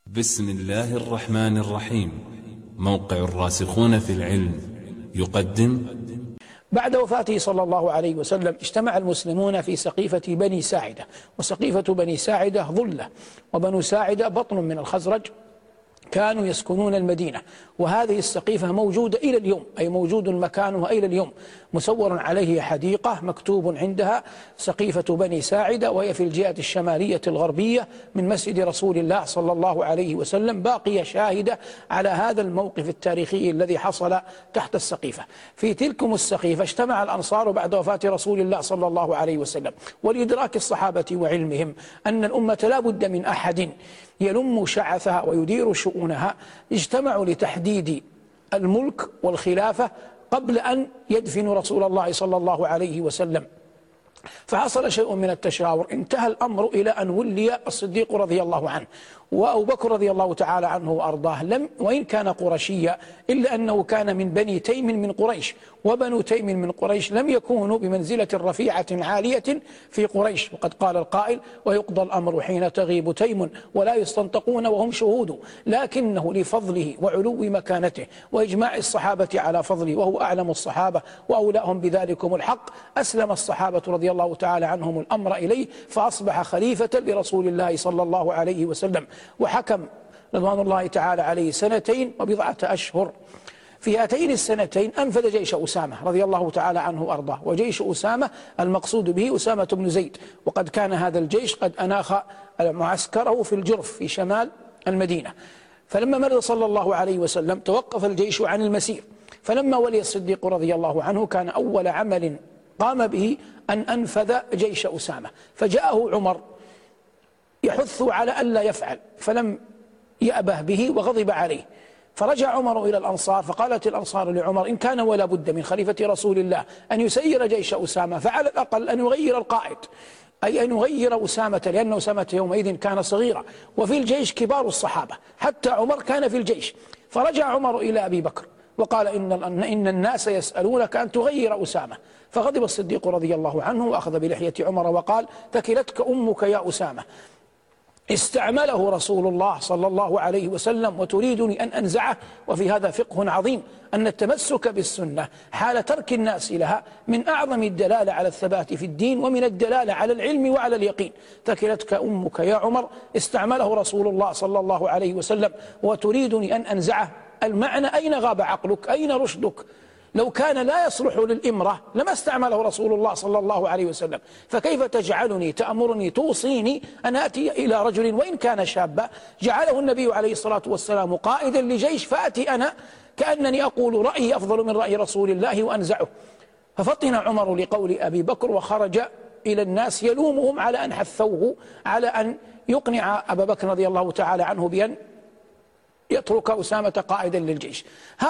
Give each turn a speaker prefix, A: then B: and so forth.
A: بسم الله الرحمن الرحيم. موقع الراسخون في العلم يقدم.
B: بعد وفاته صلى الله عليه وسلم اجتمع المسلمون في سقيفة بني ساعدة، وسقيفة بني ساعدة ظلة، وبنو ساعدة بطن من الخزرج كانوا يسكنون المدينة، وهذه السقيفة موجودة إلى اليوم، أي موجود مكانها إلى اليوم، مسور عليه حديقة مكتوب عندها سقيفة بني ساعدة، وهي في الجهة الشمالية الغربية من مسجد رسول الله صلى الله عليه وسلم، باقية شاهدة على هذا الموقف التاريخي الذي حصل تحت السقيفة. في تلكم السقيفة اجتمع الأنصار بعد وفاة رسول الله صلى الله عليه وسلم، ولإدراك الصحابة وعلمهم أن الأمة لا بد من أحد يلم شعثها ويدير شؤونها، اجتمعوا لتحديد الملك والخلافة قبل أن يدفنوا رسول الله صلى الله عليه وسلم. فحصل شيء من التشاور، انتهى الأمر إلى أن ولي الصديق رضي الله عنه وأبو بكر رضي الله تعالى عنه وأرضاه، وإن كان قرشيا إلا أنه كان من بني تيم من قريش، وبنو تيم من قريش لم يكونوا بمنزلة رفيعة عالية في قريش، وقد قال القائل: ويقضى الأمر حين تغيب تيم ولا يستنطقون وهم شهود. لكنه لفضله وعلو مكانته وإجماع الصحابة على فضله، وهو أعلم الصحابة وأولاهم بذلكم الحق، أسلم الصحابة رضي الله تعالى عنهم الأمر إليه، فأصبح خليفة لرسول الله صلى الله عليه وسلم، وحكم رضوان الله تعالى عليه 2 وبضعة أشهر. في هاتين السنتين أنفذ جيش أسامة رضي الله تعالى عنه وأرضاه، وجيش أسامة المقصود به أسامة بن زيد، وقد كان هذا الجيش قد أناخ معسكره في الجرف في شمال المدينة. فلما مرض صلى الله عليه وسلم توقف الجيش عن المسير، فلما ولي الصديق رضي الله عنه كان أول عمل قام به أن أنفذ جيش أسامة، فجاءه عمر يحث على ألا يفعل، فلم يأبه به وغضب عليه، فرجع عمر إلى الأنصار، فقالت الأنصار لعمر: إن كان ولا بد من خليفة رسول الله أن يسير جيش أسامة، فعلى الأقل أن يغير القائد، أي أن يغير أسامة، لأن أسامة يومئذ كان صغيرا، وفي الجيش كبار الصحابة، حتى عمر كان في الجيش. فرجع عمر إلى أبي بكر وقال: إن الناس يسألونك أن تغير أسامة. فغضب الصديق رضي الله عنه وأخذ بلحية عمر وقال: ثكلتك أمك يا أسامة، استعمله رسول الله صلى الله عليه وسلم وتريدني أن أنزعه. وفي هذا فقه عظيم، أن التمسك بالسنة حال ترك الناس لها من أعظم الدلالة على الثبات في الدين، ومن الدلالة على العلم وعلى اليقين. ثكلتك أمك يا عمر، استعمله رسول الله صلى الله عليه وسلم وتريدني أن أنزعه. المعنى: أين غاب عقلك؟ أين رشدك؟ لو كان لا يصلح للإمرة لما استعمله رسول الله صلى الله عليه وسلم، فكيف تجعلني تأمرني توصيني أن أتي إلى رجل وإن كان شابا جعله النبي عليه الصلاة والسلام قائدا لجيش، فأتي أنا كأنني أقول رأيي أفضل من رأي رسول الله وأنزعه. ففطن عمر لقول أبي بكر وخرج إلى الناس يلومهم على أن حثوه على أن يقنع أبا بكر رضي الله تعالى عنه بأن يترك أسامة قائدا للجيش.